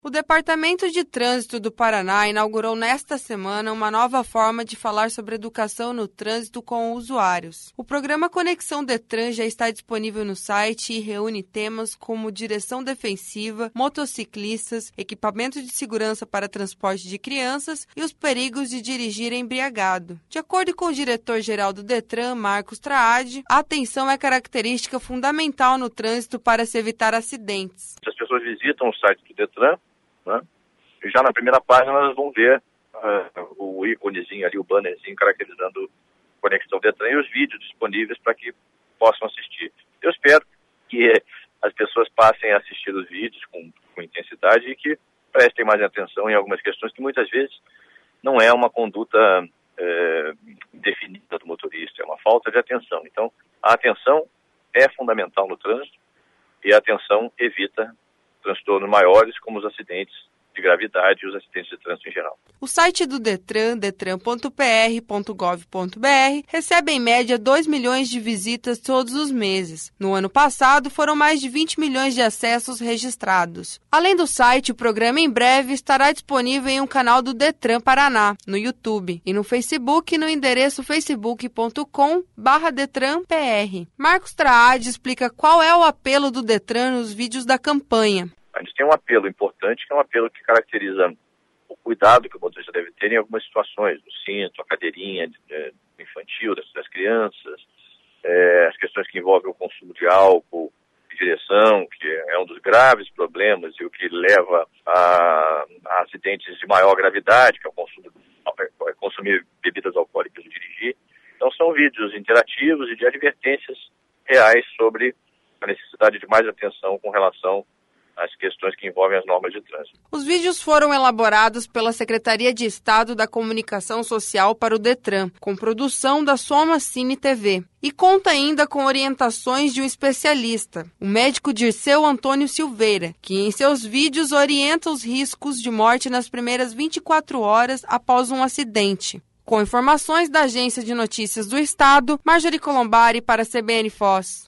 O Departamento de Trânsito do Paraná inaugurou nesta semana uma nova forma de falar sobre educação no trânsito com usuários. O programa Conexão Detran já está disponível no site e reúne temas como direção defensiva, motociclistas, equipamento de segurança para transporte de crianças e os perigos de dirigir embriagado. De acordo com o diretor-geral do Detran, Marcos Traadi, a atenção é característica fundamental no trânsito para se evitar acidentes. As pessoas visitam o site do Detran, né? E já na primeira página elas vão ver o íconezinho ali, o bannerzinho caracterizando Conexão Detran e os vídeos disponíveis para que possam assistir. Eu espero que as pessoas passem a assistir os vídeos com intensidade e que prestem mais atenção em algumas questões que muitas vezes não é uma conduta definida do motorista, é uma falta de atenção. Então, a atenção é fundamental no trânsito e a atenção evita transtornos maiores, como os acidentes de gravidade e os acidentes de trânsito em geral. O site do Detran, detran.pr.gov.br, recebe em média 2 milhões de visitas todos os meses. No ano passado, foram mais de 20 milhões de acessos registrados. Além do site, o programa em breve estará disponível em um canal do Detran Paraná, no YouTube, e no Facebook, no endereço facebook.com/DetranPR. Marcos Traadi explica qual é o apelo do Detran nos vídeos da campanha. A gente tem um apelo importante, que é um apelo que caracteriza o cuidado que o motorista deve ter em algumas situações, o cinto, a cadeirinha infantil das crianças, as questões que envolvem o consumo de álcool, de direção, que é um dos graves problemas e o que leva a acidentes de maior gravidade, que é consumir bebidas alcoólicas e dirigir. Então são vídeos interativos e de advertências reais sobre a necessidade de mais atenção com relação as questões que envolvem as normas de trânsito. Os vídeos foram elaborados pela Secretaria de Estado da Comunicação Social para o Detran, com produção da Soma Cine TV. E conta ainda com orientações de um especialista, o médico Dirceu Antônio Silveira, que em seus vídeos orienta os riscos de morte nas primeiras 24 horas após um acidente. Com informações da Agência de Notícias do Estado, Marjorie Colombari para a CBN Foz.